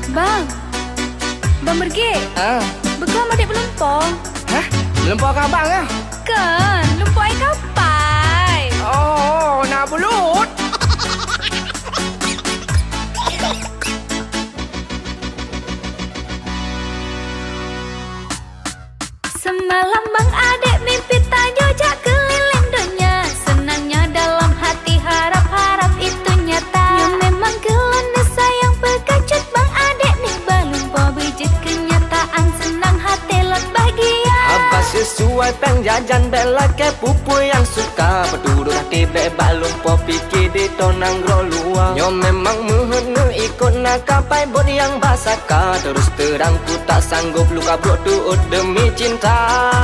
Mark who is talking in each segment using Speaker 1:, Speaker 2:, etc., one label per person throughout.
Speaker 1: Bang, bang pergi. Bekam adik berlumpur.
Speaker 2: Hah? Berlumpur ke abang ke?
Speaker 1: Kan, lumpur air kapai.
Speaker 2: Oh, nak belut.
Speaker 1: Semalam bang adik mimpi tayo jak keliling dunia. Senangnya dalam hati harap-harap itu nyata. Ya memang gelana sayang berkacut bang adik nih berlumpur bijit kenyataan. Senang hati lot bahagia.
Speaker 2: Abah sesuai peng jajan bela ke pupu yang suka. Berduduk hati bebak lumpur pikir di tonang gro luar. Nyo memang muhunu ikut nak kapai bot yang basaka. Terus terang ku tak sanggup luka brok tuut demi cinta.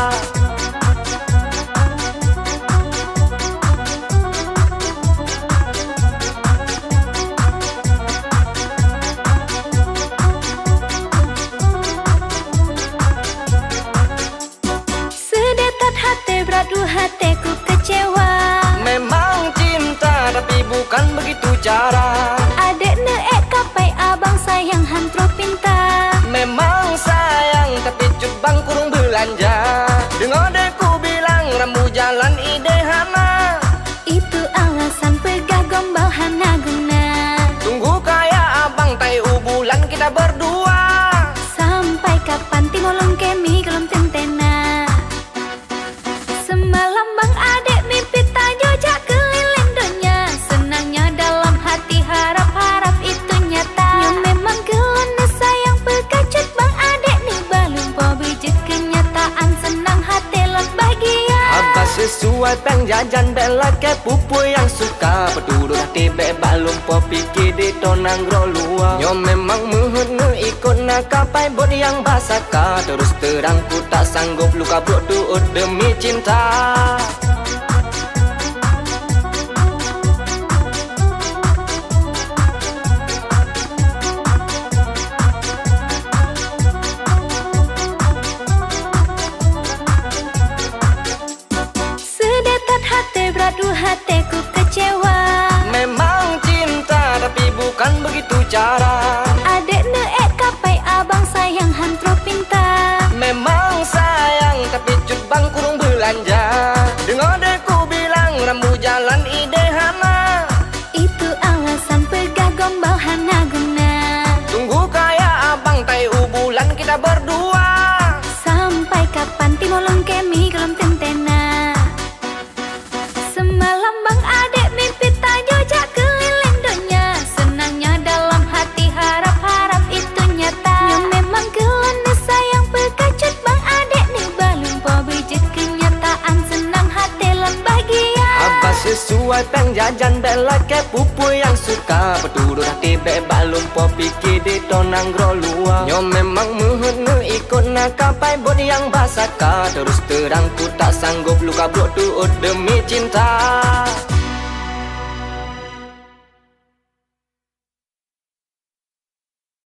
Speaker 1: Sedetat hati beradu hatiku kecewa.
Speaker 2: Memang cinta tapi bukan begitu cara.
Speaker 1: Adik neek kapai abang sayang hantro pinta.
Speaker 2: Memang sayang tapi cubang kurung belanja. Dengar deku bilang rambu jalan ide hana.
Speaker 1: Itu alasan pegah gombal hana guna.
Speaker 2: Tunggu kaya abang tai bulan kita berdua.
Speaker 1: Sampai kapan timolong kemi gelom tentena. Semalam bang adik mimpi tayo jak keliling dunia. Senangnya dalam hati harap-harap itu nyata. Ya memang gelana sayang berkacut bang adik nih berlumpur bijit kenyataan. Senang hati lot bahagia.
Speaker 2: Abah sesuai peng jajan bela ke pupu yang suka. Berduduk hati bebak lumpur pikir di tonang gro luar. Nyo memang muhunu ikut nak kapai bot yang basaka. Terus terang ku tak sanggup luka brok tuut demi cinta.
Speaker 1: Sedetat hati beradu hatiku kecewa.
Speaker 2: Memang cinta tapi bukan begitu cara.
Speaker 1: Adik neek kapai abang sayang hantro pinta.
Speaker 2: Memang sayang tapi cubang kurung belanja. Dengar deku bilang rambu jalan ide hana.
Speaker 1: Itu alasan pegah gombal hana guna.
Speaker 2: Tunggu kaya abang tai bulan kita berdua.
Speaker 1: Sampai kapan timolong kemi gelom tentena. Semalam bang adik mimpi tayo jak keliling dunia. Senangnya dalam hati harap-harap itu nyata. Ya memang gelana sayang berkacut bang adik nih berlumpur bijit kenyataan. Senang hati lot bahagia.
Speaker 2: Abah sesuai peng jajan bela ke pupu yang suka. Berduduk hati bebak lumpur pikir di tonang gro luar. Nyo memang muhunu ikut nak kapai bot yang basaka. Terus terang ku tak sanggup luka brok tuut demi cinta.